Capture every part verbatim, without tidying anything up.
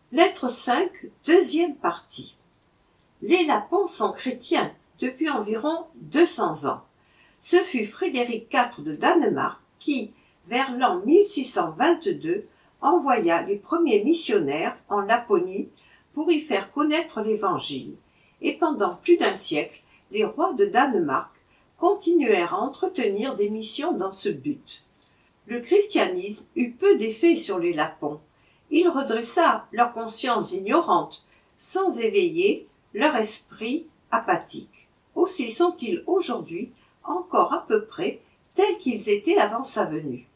Lettre cinq, deuxième partie. Les Lapons sont chrétiens depuis environ deux cents ans. Ce fut Frédéric quatre de Danemark qui, vers l'an mille six cent vingt-deux, envoya les premiers missionnaires en Laponie pour y faire connaître l'Évangile, et pendant plus d'un siècle, les rois de Danemark continuèrent à entretenir des missions dans ce but. Le christianisme eut peu d'effet sur les Lapons. Il redressa leur conscience ignorante, sans éveiller leur esprit apathique. Aussi sont-ils aujourd'hui encore à peu près tels qu'ils étaient avant sa venue.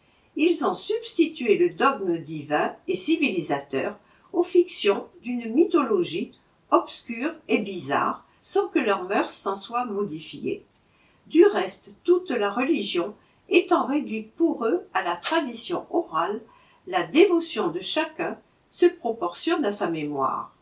Ils ont substitué le dogme divin et civilisateur aux fictions d'une mythologie obscure et bizarre, sans que leurs mœurs s'en soient modifiées. Du reste, toute la religion étant réduite pour eux à la tradition orale, la dévotion de chacun se proportionne à sa mémoire.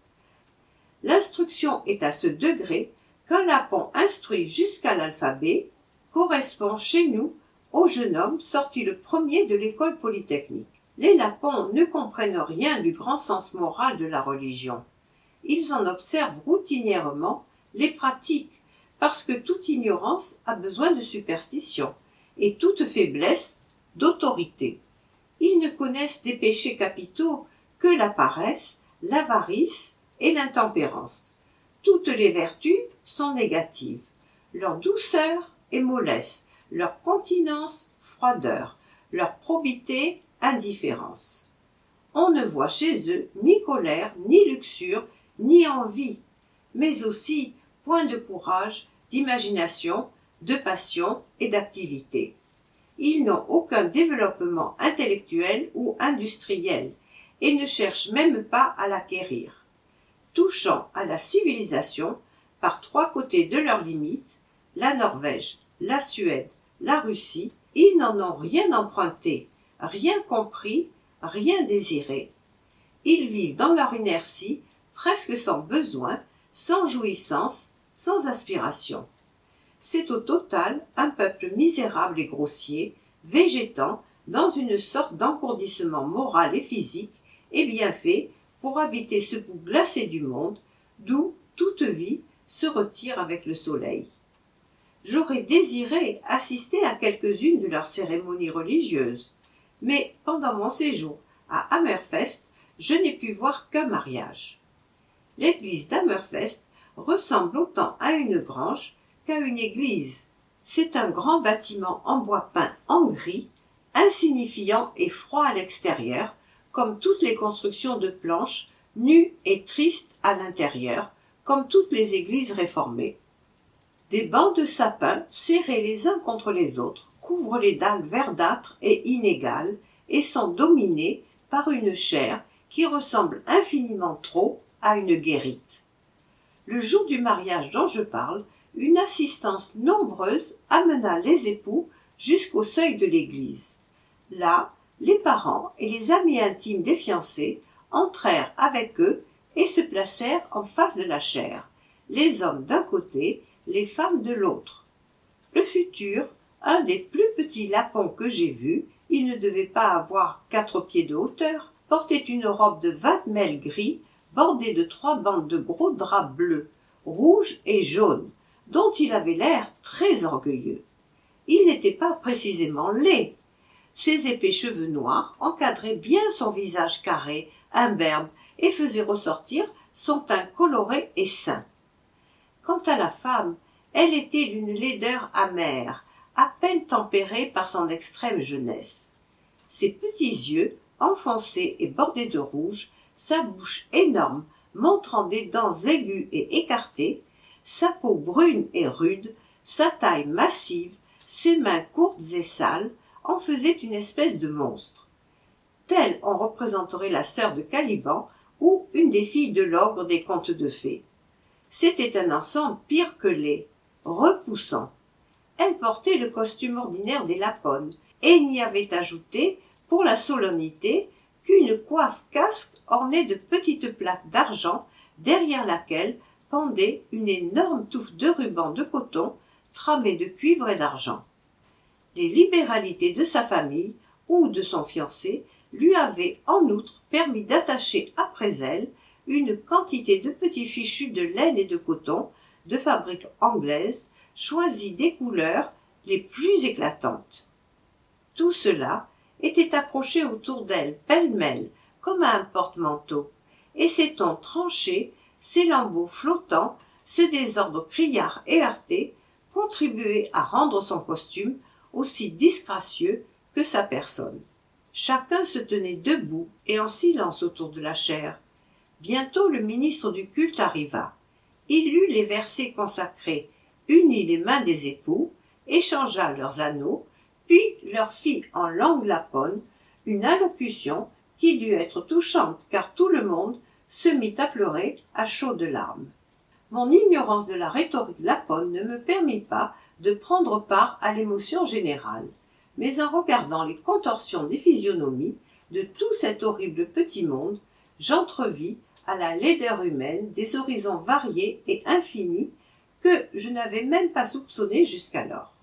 L'instruction est à ce degré qu'un Lapon instruit jusqu'à l'alphabet correspond chez nous au jeune homme sorti le premier de l'école polytechnique. Les Lapons ne comprennent rien du grand sens moral de la religion. Ils en observent routinièrement les pratiques, parce que toute ignorance a besoin de superstition, et toute faiblesse d'autorité. Ils ne connaissent des péchés capitaux que la paresse, l'avarice et l'intempérance. Toutes les vertus sont négatives. Leur douceur est mollesse, leur continence froideur, leur probité indifférence. On ne voit chez eux ni colère, ni luxure, ni envie, mais aussi point de courage, d'imagination, de passion et d'activité. Ils n'ont aucun développement intellectuel ou industriel et ne cherchent même pas à l'acquérir. Touchant à la civilisation, par trois côtés de leurs limites, la Norvège, la Suède, la Russie, ils n'en ont rien emprunté, rien compris, rien désiré. Ils vivent dans leur inertie, presque sans besoin, sans jouissance, sans aspiration. C'est au total un peuple misérable et grossier, végétant dans une sorte d'engourdissement moral et physique, et bien fait pour habiter ce bout glacé du monde, d'où toute vie se retire avec le soleil. J'aurais désiré assister à quelques-unes de leurs cérémonies religieuses, mais pendant mon séjour à Hammerfest, je n'ai pu voir qu'un mariage. L'église d'Hammerfest ressemble autant à une grange qu'à une église. C'est un grand bâtiment en bois peint en gris, insignifiant et froid à l'extérieur, comme toutes les constructions de planches, nues et tristes à l'intérieur, comme toutes les églises réformées. Des bancs de sapins, serrés les uns contre les autres, couvrent les dalles verdâtres et inégales et sont dominés par une chaire qui ressemble infiniment trop à une guérite. Le jour du mariage dont je parle, une assistance nombreuse amena les époux jusqu'au seuil de l'église. Là, les parents et les amis intimes des fiancés entrèrent avec eux et se placèrent en face de la chaire, les hommes d'un côté, les femmes de l'autre. Le futur, un des plus petits Lapons que j'ai vus, il ne devait pas avoir quatre pieds de hauteur, portait une robe de vatmel gris bordée de trois bandes de gros draps bleus, rouges et jaunes, dont il avait l'air très orgueilleux. Il n'était pas précisément laid. Ses épais cheveux noirs encadraient bien son visage carré, imberbe, et faisaient ressortir son teint coloré et sain. Quant à la femme, elle était d'une laideur amère, à peine tempérée par son extrême jeunesse. Ses petits yeux, enfoncés et bordés de rouge, sa bouche énorme, montrant des dents aiguës et écartées, sa peau brune et rude, sa taille massive, ses mains courtes et sales, en faisaient une espèce de monstre. Telle on représenterait la sœur de Caliban ou une des filles de l'ogre des contes de fées. C'était un ensemble pire que laid, repoussant. Elle portait le costume ordinaire des Lapones et n'y avait ajouté, pour la solennité, qu'une coiffe casque ornée de petites plaques d'argent, derrière laquelle pendait une énorme touffe de ruban de coton tramée de cuivre et d'argent. Les libéralités de sa famille ou de son fiancé lui avait en outre permis d'attacher après elle une quantité de petits fichus de laine et de coton de fabrique anglaise, choisis des couleurs les plus éclatantes. Tout cela était accroché autour d'elle pêle-mêle comme à un porte-manteau, et ses tons tranchés, ses lambeaux flottants, ce désordre criard et heurté contribuaient à rendre son costume aussi disgracieux que sa personne. Chacun se tenait debout et en silence autour de la chaire. Bientôt le ministre du culte arriva. Il lut les versets consacrés, unit les mains des époux, échangea leurs anneaux, puis leur fit en langue lapone une allocution qui dut être touchante car tout le monde se mit à pleurer à chaudes larmes. Mon ignorance de la rhétorique lapone ne me permit pas de prendre part à l'émotion générale, mais en regardant les contorsions des physionomies de tout cet horrible petit monde, j'entrevis à la laideur humaine des horizons variés et infinis que je n'avais même pas soupçonnés jusqu'alors.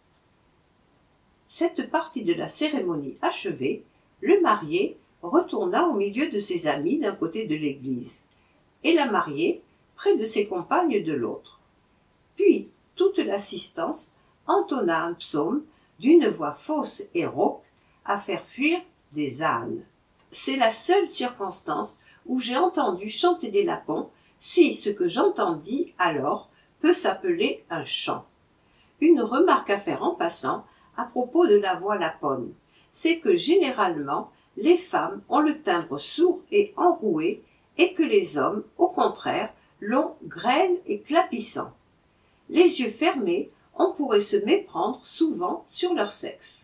Cette partie de la cérémonie achevée, le marié retourna au milieu de ses amis d'un côté de l'église, et la mariée près de ses compagnes de l'autre. Puis toute l'assistance entonna un psaume d'une voix fausse et rauque à faire fuir des ânes. C'est la seule circonstance où j'ai entendu chanter des lapons, si ce que j'entendis alors peut s'appeler un chant. Une remarque à faire en passant à propos de la voix lapone, c'est que généralement les femmes ont le timbre sourd et enroué et que les hommes, au contraire, l'ont grêle et clapissant. Les yeux fermés, on pourrait se méprendre souvent sur leur sexe.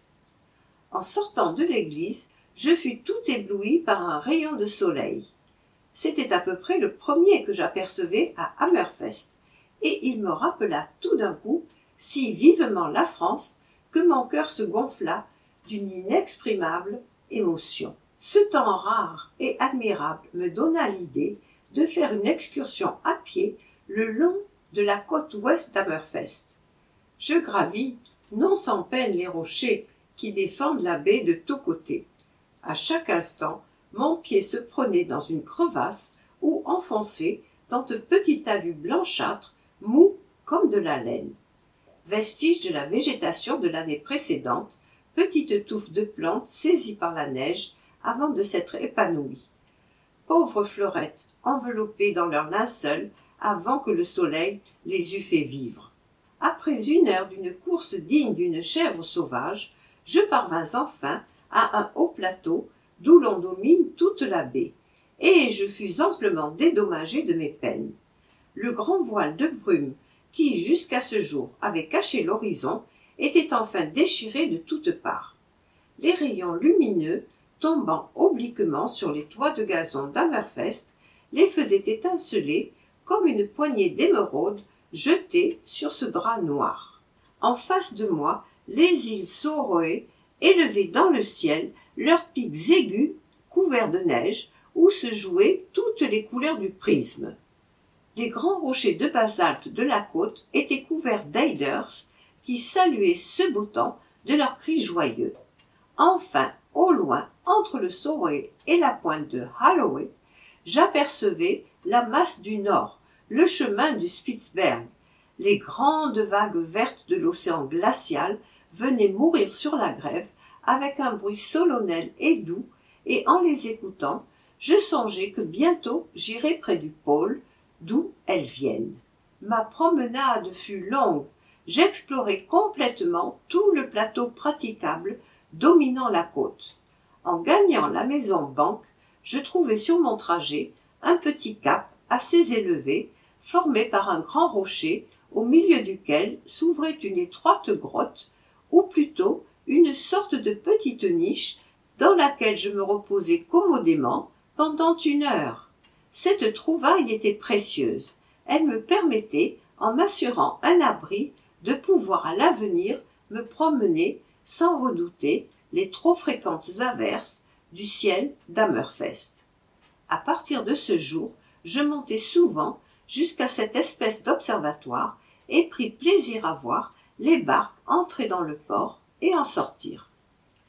En sortant de l'église, je fus tout ébloui par un rayon de soleil. C'était à peu près le premier que j'apercevais à Hammerfest, et il me rappela tout d'un coup si vivement la France que mon cœur se gonfla d'une inexprimable émotion. Ce temps rare et admirable me donna l'idée de faire une excursion à pied le long de la côte ouest d'Hammerfest. Je gravis non sans peine les rochers qui défendent la baie de tous côtés. À chaque instant, mon pied se prenait dans une crevasse ou enfonçait dans de petits talus blanchâtres, mous comme de la laine. Vestige de la végétation de l'année précédente, petite touffe de plantes saisies par la neige avant de s'être épanouies. Pauvres fleurettes, enveloppées dans leur linceul avant que le soleil les eût fait vivre. Après une heure d'une course digne d'une chèvre sauvage, je parvins enfin à un haut plateau d'où l'on domine toute la baie, et je fus amplement dédommagé de mes peines. Le grand voile de brume qui, jusqu'à ce jour, avait caché l'horizon, était enfin déchiré de toutes parts. Les rayons lumineux, tombant obliquement sur les toits de gazon d'Hammerfest, les faisaient étinceler comme une poignée d'émeraudes jetées sur ce drap noir. En face de moi, les îles Sauroé élevaient dans le ciel leurs pics aigus couverts de neige où se jouaient toutes les couleurs du prisme. Les grands rochers de basalte de la côte étaient couverts d'eiders qui saluaient ce beau temps de leurs cris joyeux. Enfin, au loin, entre le Sauroé et la pointe de Holloway, j'apercevais la masse du nord, le chemin du Spitzberg. Les grandes vagues vertes de l'océan glacial venaient mourir sur la grève avec un bruit solennel et doux, et en les écoutant, je songeais que bientôt j'irais près du pôle, d'où elles viennent. Ma promenade fut longue, j'explorai complètement tout le plateau praticable dominant la côte. En gagnant la maison Banque, je trouvai sur mon trajet un petit cap assez élevé, formé par un grand rocher au milieu duquel s'ouvrait une étroite grotte, ou plutôt une sorte de petite niche dans laquelle je me reposai commodément pendant une heure. Cette trouvaille était précieuse. Elle me permettait, en m'assurant un abri, de pouvoir à l'avenir me promener sans redouter les trop fréquentes averses du ciel d'Hammerfest. À partir de ce jour, je montai souvent jusqu'à cette espèce d'observatoire et pris plaisir à voir les barques entrer dans le port et en sortir.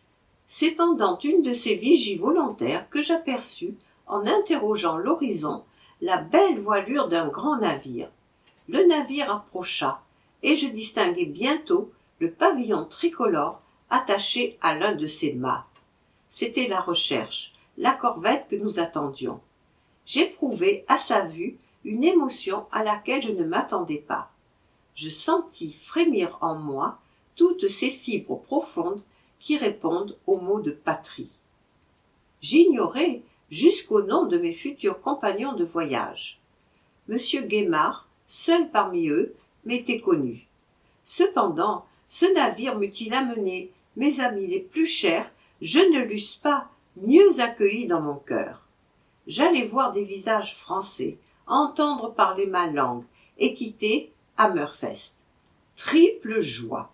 C'est pendant une de ces vigies volontaires que j'aperçus, en interrogeant l'horizon, la belle voilure d'un grand navire. Le navire approcha, et je distinguai bientôt le pavillon tricolore attaché à l'un de ses mâts. C'était la Recherche, la corvette que nous attendions. J'éprouvai à sa vue une émotion à laquelle je ne m'attendais pas. Je sentis frémir en moi toutes ces fibres profondes qui répondent au mot de patrie. J'ignorais jusqu'au nom de mes futurs compagnons de voyage. Monsieur Gaimard, seul parmi eux, m'était connu. Cependant, ce navire m'eût-il amené mes amis les plus chers, je ne l'eusse pas mieux accueilli dans mon cœur. J'allais voir des visages français, entendre parler ma langue, et quitter Hammerfest. Triple joie.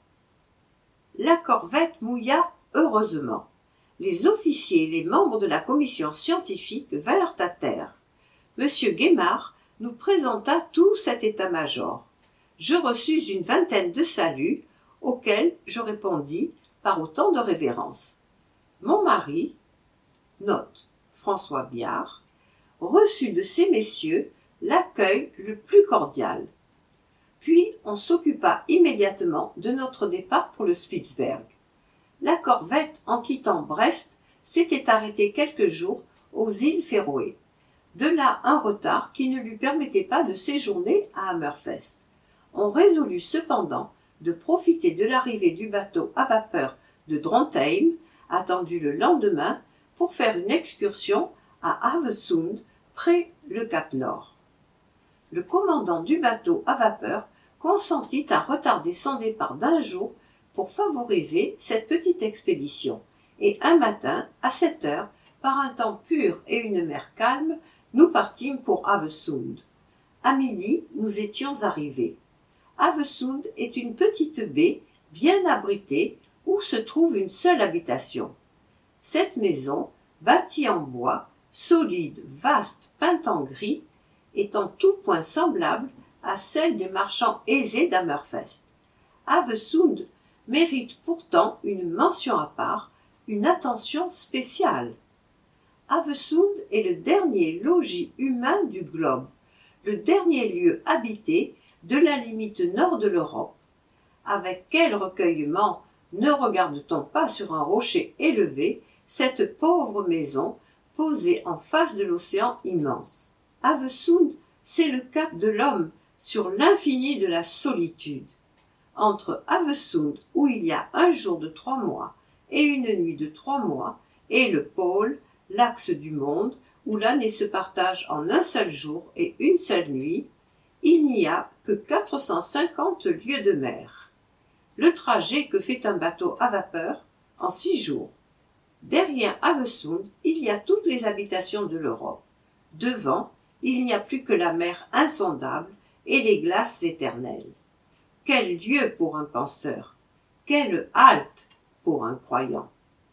La corvette mouilla heureusement. Les officiers et les membres de la commission scientifique vinrent à terre. Monsieur Gaimard nous présenta tout cet état-major. Je reçus une vingtaine de saluts, auxquels je répondis par autant de révérences. Mon mari, note François Biard, reçut de ces messieurs l'accueil le plus cordial. Puis on s'occupa immédiatement de notre départ pour le Spitzberg. La corvette, en quittant Brest, s'était arrêtée quelques jours aux îles Féroé. De là un retard qui ne lui permettait pas de séjourner à Hammerfest. On résolut cependant de profiter de l'arrivée du bateau à vapeur de Drontheim, attendu le lendemain, pour faire une excursion à Havesund, près le Cap Nord. Le commandant du bateau à vapeur consentit à retarder son départ d'un jour pour favoriser cette petite expédition, et un matin, à sept heures, par un temps pur et une mer calme, nous partîmes pour Havesund. À midi, nous étions arrivés. Havesund est une petite baie bien abritée où se trouve une seule habitation. Cette maison, bâtie en bois, solide, vaste, peinte en gris, est en tout point semblable à celle des marchands aisés d'Hammerfest. Havesund mérite pourtant une mention à part, une attention spéciale. Havesund est le dernier logis humain du globe, le dernier lieu habité de la limite nord de l'Europe. Avec quel recueillement ne regarde-t-on pas sur un rocher élevé cette pauvre maison posée en face de l'océan immense. Havesund, c'est le cap de l'homme sur l'infini de la solitude. Entre Havesund, où il y a un jour de trois mois et une nuit de trois mois, et le pôle, l'axe du monde, où l'année se partage en un seul jour et une seule nuit, il n'y a que quatre cent cinquante lieues de mer. Le trajet que fait un bateau à vapeur en six jours. Derrière Havesund, il y a toutes les habitations de l'Europe. Devant, il n'y a plus que la mer insondable et les glaces éternelles. Quel lieu pour un penseur! Quelle halte pour un croyant!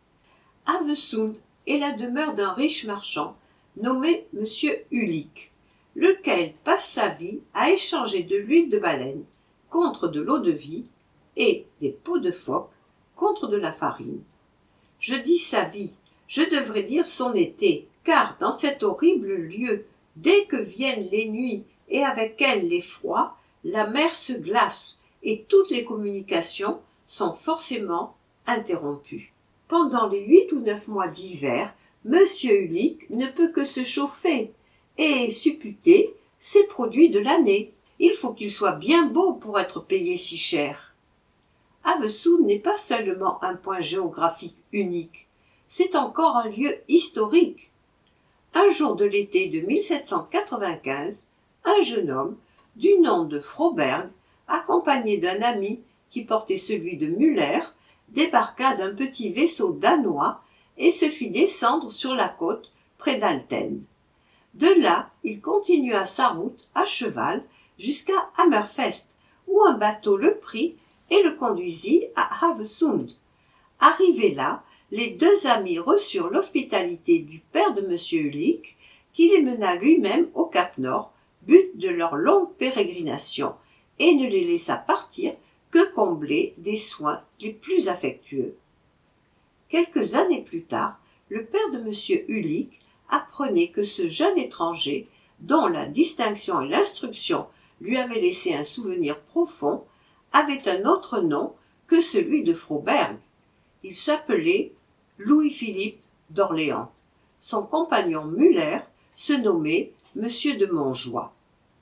Havesund est la demeure d'un riche marchand nommé Monsieur Ulik, lequel passe sa vie à échanger de l'huile de baleine contre de l'eau-de-vie et des peaux de phoque contre de la farine. Je dis sa vie, je devrais dire son été, car dans cet horrible lieu, dès que viennent les nuits et avec elles les froids, la mer se glace et toutes les communications sont forcément interrompues. Pendant les huit ou neuf mois d'hiver, Monsieur Ulik ne peut que se chauffer et supputer ses produits de l'année. Il faut qu'il soit bien beau pour être payé si cher. Havesund n'est pas seulement un point géographique unique, c'est encore un lieu historique. Un jour de l'été de mille sept cent quatre-vingt-quinze, un jeune homme, du nom de Froberg, accompagné d'un ami qui portait celui de Müller, débarqua d'un petit vaisseau danois et se fit descendre sur la côte près d'Alten. De là, il continua sa route à cheval jusqu'à Hammerfest, où un bateau le prit et le conduisit à Havesund. Arrivés là, les deux amis reçurent l'hospitalité du père de Monsieur Ulik, qui les mena lui-même au Cap Nord, but de leur longue pérégrination, et ne les laissa partir que comblés des soins les plus affectueux. Quelques années plus tard, le père de M. Ulick apprenait que ce jeune étranger, dont la distinction et l'instruction lui avaient laissé un souvenir profond, avait un autre nom que celui de Froberg. Il s'appelait Louis-Philippe d'Orléans. Son compagnon Muller se nommait M. de Montjoie.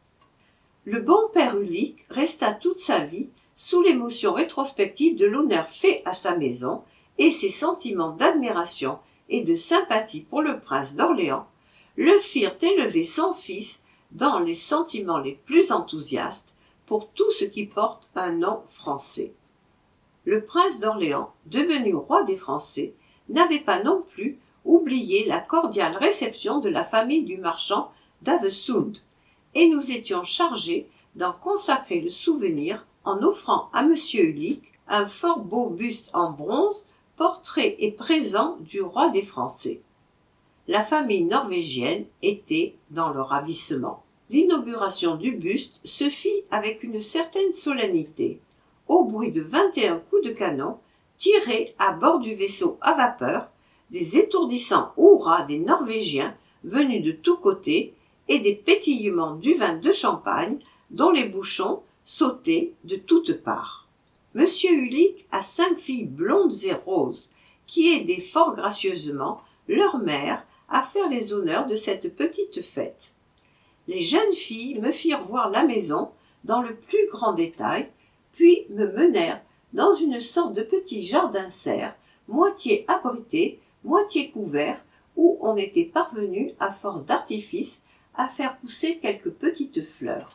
Le bon père Ulick resta toute sa vie sous l'émotion rétrospective de l'honneur fait à sa maison, et ses sentiments d'admiration et de sympathie pour le prince d'Orléans le firent élever son fils dans les sentiments les plus enthousiastes pour tout ce qui porte un nom français. Le prince d'Orléans, devenu roi des Français, n'avait pas non plus oublié la cordiale réception de la famille du marchand d'Avesund, et nous étions chargés d'en consacrer le souvenir en offrant à M. Ulick un fort beau buste en bronze, portrait et présent du roi des Français. La famille norvégienne était dans le ravissement. L'inauguration du buste se fit avec une certaine solennité, au bruit de vingt et un coups de canon tirés à bord du vaisseau à vapeur, des étourdissants hurrahs des Norvégiens venus de tous côtés et des pétillements du vin de champagne dont les bouchons sautaient de toutes parts. Monsieur Ulick a cinq filles blondes et roses qui aidaient fort gracieusement leur mère à faire les honneurs de cette petite fête. Les jeunes filles me firent voir la maison dans le plus grand détail, puis me menèrent dans une sorte de petit jardin serre, moitié abrité, moitié couvert, où on était parvenu, à force d'artifice, à faire pousser quelques petites fleurs.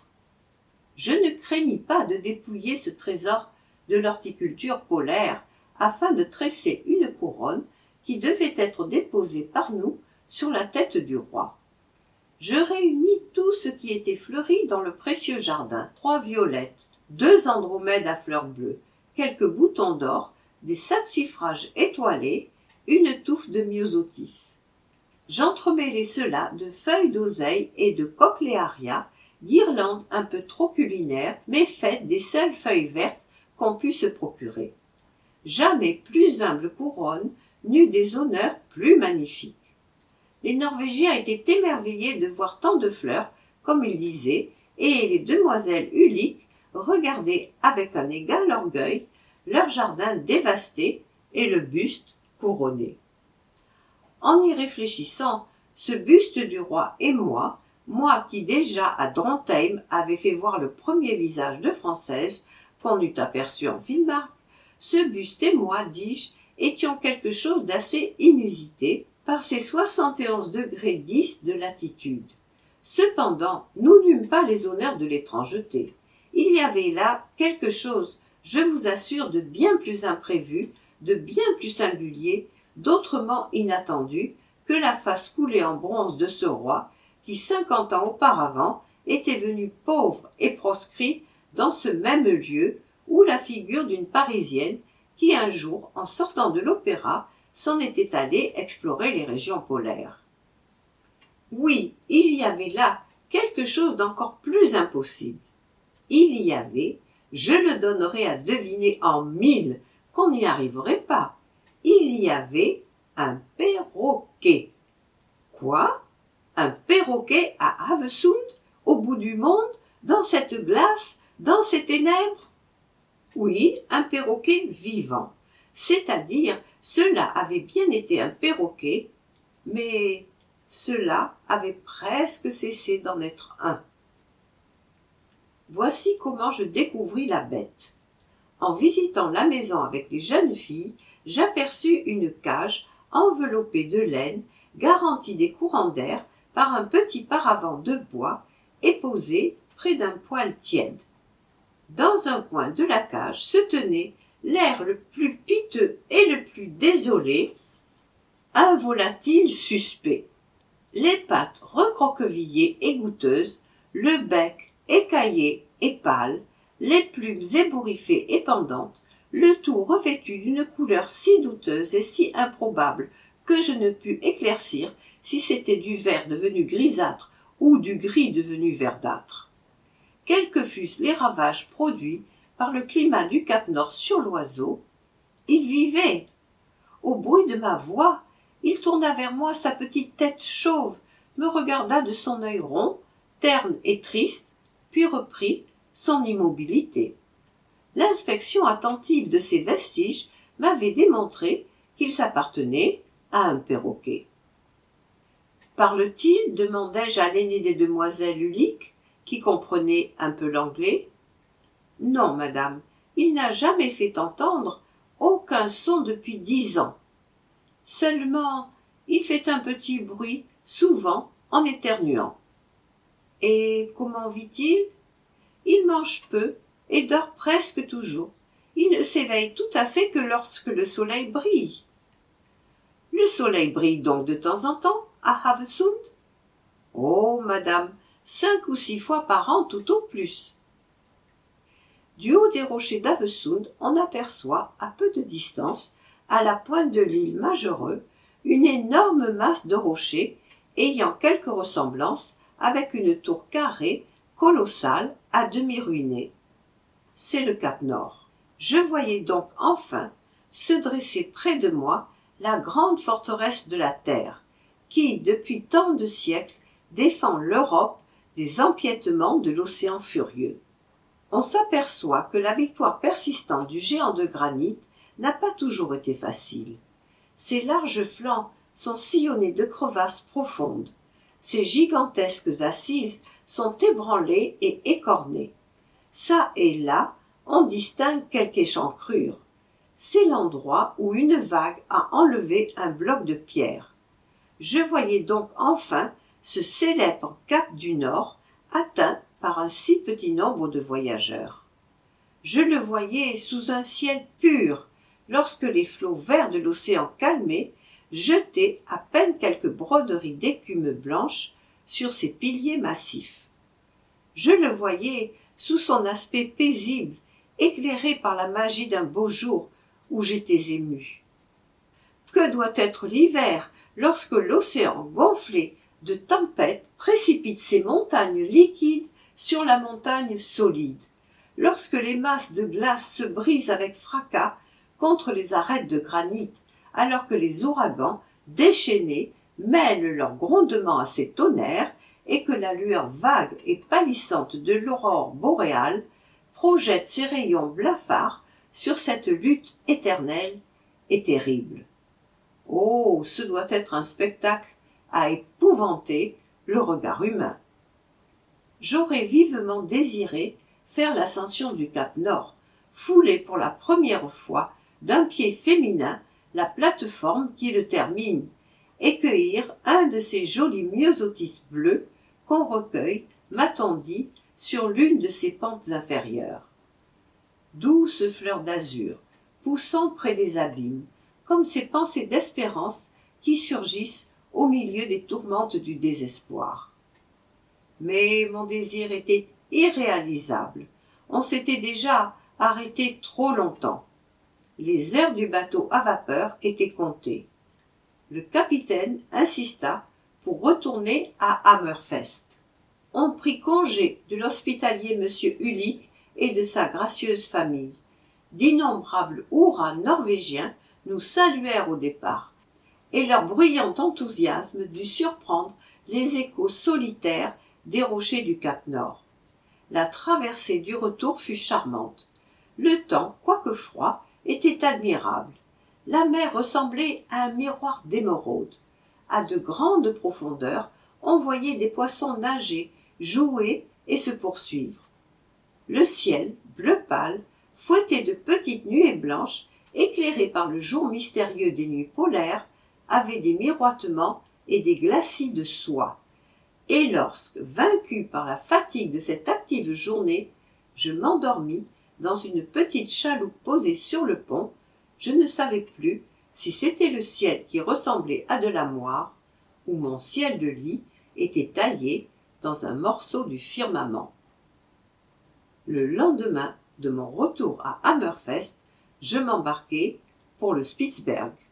Je ne craignis pas de dépouiller ce trésor de l'horticulture polaire afin de tresser une couronne qui devait être déposée par nous sur la tête du roi. Je réunis tout ce qui était fleuri dans le précieux jardin, trois violettes, deux andromèdes à fleurs bleues, quelques boutons d'or, des saxifrages étoilés, une touffe de myosotis. J'entremêlai cela de feuilles d'oseille et de cochléaria, d'Irlande un peu trop culinaire, mais faites des seules feuilles vertes qu'on put se procurer. Jamais plus humble couronne n'eut des honneurs plus magnifiques. Les Norvégiens étaient émerveillés de voir tant de fleurs, comme ils disaient, et les demoiselles Ulick regardaient avec un égal orgueil leur jardin dévasté et le buste couronné. En y réfléchissant, ce buste du roi et moi, moi qui déjà à Drontheim avait fait voir le premier visage de Française qu'on eût aperçu en Finnmark, ce buste et moi, dis-je, étions quelque chose d'assez inusité par ses soixante et onze degrés dix de latitude. Cependant, nous n'eûmes pas les honneurs de l'étrangeté. Il y avait là quelque chose, je vous assure, de bien plus imprévu, de bien plus singulier, d'autrement inattendu que la face coulée en bronze de ce roi qui, cinquante ans auparavant, était venu pauvre et proscrit dans ce même lieu, ou la figure d'une Parisienne qui un jour, en sortant de l'opéra, s'en était allée explorer les régions polaires. Oui, il y avait là quelque chose d'encore plus impossible. Il y avait, je le donnerai à deviner en mille, qu'on n'y arriverait pas, il y avait un perroquet. Quoi? Un perroquet à Havesund, au bout du monde, dans cette glace, dans ces ténèbres? Oui, un perroquet vivant, c'est-à-dire cela avait bien été un perroquet, mais cela avait presque cessé d'en être un. Voici comment je découvris la bête. En visitant la maison avec les jeunes filles, j'aperçus une cage enveloppée de laine, garantie des courants d'air par un petit paravent de bois et posée près d'un poêle tiède. Dans un coin de la cage se tenait l'air le plus piteux et le plus désolé, un volatile suspect. Les pattes recroquevillées et goûteuses, le bec écaillé et pâle, les plumes ébouriffées et pendantes, le tout revêtu d'une couleur si douteuse et si improbable que je ne pus éclaircir si c'était du vert devenu grisâtre ou du gris devenu verdâtre. Quels que fussent les ravages produits par le climat du Cap Nord sur l'oiseau, il vivait. Au bruit de ma voix, il tourna vers moi sa petite tête chauve, me regarda de son œil rond, terne et triste, puis reprit son immobilité. L'inspection attentive de ces vestiges m'avait démontré qu'il s'appartenait à un perroquet. « Parle-t-il » demandai-je à l'aînée des demoiselles Ulick, qui comprenait un peu l'anglais. « Non, madame, il n'a jamais fait entendre aucun son depuis dix ans. Seulement, il fait un petit bruit, souvent en éternuant. »« Et comment vit-il ?»« Il mange peu et dort presque toujours. Il ne s'éveille tout à fait que lorsque le soleil brille. »« Le soleil brille donc de temps en temps à Havesund ?»« Oh, madame, cinq ou six fois par an tout au plus. » Du haut des rochers d'Havesund, on aperçoit, à peu de distance, à la pointe de l'île Majereux, une énorme masse de rochers ayant quelque ressemblance avec une tour carrée colossale à demi ruinée. C'est le Cap Nord. Je voyais donc enfin se dresser près de moi la grande forteresse de la Terre, qui, depuis tant de siècles, défend l'Europe des empiètements de l'océan furieux. On s'aperçoit que la victoire persistante du géant de granit n'a pas toujours été facile. Ses larges flancs sont sillonnés de crevasses profondes. Ses gigantesques assises sont ébranlées et écornées. Ça et là, on distingue quelque échancrure. C'est l'endroit où une vague a enlevé un bloc de pierre. Je voyais donc enfin ce célèbre cap du Nord atteint par un si petit nombre de voyageurs. Je le voyais sous un ciel pur, lorsque les flots verts de l'océan calmé jetaient à peine quelques broderies d'écume blanche sur ses piliers massifs. Je le voyais sous son aspect paisible, éclairé par la magie d'un beau jour où j'étais ému. Que doit être l'hiver lorsque l'océan gonflé de tempêtes précipite ses montagnes liquides sur la montagne solide, lorsque les masses de glace se brisent avec fracas contre les arêtes de granit, alors que les ouragans, déchaînés, mêlent leurs grondements à ces tonnerres et que la lueur vague et pâlissante de l'aurore boréale projette ses rayons blafards sur cette lutte éternelle et terrible. Oh, ce doit être un spectacle à épouvanter le regard humain. J'aurais vivement désiré faire l'ascension du Cap Nord, fouler pour la première fois d'un pied féminin la plateforme qui le termine, et cueillir un de ces jolis myosotis bleus qu'on recueille, m'a-t-on dit, sur l'une de ses pentes inférieures. Douces fleurs d'azur, poussant près des abîmes, comme ces pensées d'espérance qui surgissent au milieu des tourmentes du désespoir. Mais mon désir était irréalisable. On s'était déjà arrêté trop longtemps. Les heures du bateau à vapeur étaient comptées. Le capitaine insista pour retourner à Hammerfest. On prit congé de l'hospitalier monsieur Ulick et de sa gracieuse famille. D'innombrables hurrahs norvégiens nous saluèrent au départ, et leur bruyant enthousiasme dut surprendre les échos solitaires des rochers du Cap Nord. La traversée du retour fut charmante. Le temps, quoique froid, était admirable. La mer ressemblait à un miroir d'émeraude. À de grandes profondeurs, on voyait des poissons nager, jouer et se poursuivre. Le ciel, bleu pâle, fouetté de petites nuées blanches, éclairé par le jour mystérieux des nuits polaires, avait des miroitements et des glacis de soie. Et lorsque, vaincu par la fatigue de cette active journée, je m'endormis dans une petite chaloupe posée sur le pont, je ne savais plus si c'était le ciel qui ressemblait à de la moire ou mon ciel de lit était taillé dans un morceau du firmament. Le lendemain de mon retour à Hammerfest, je m'embarquai pour le Spitzberg.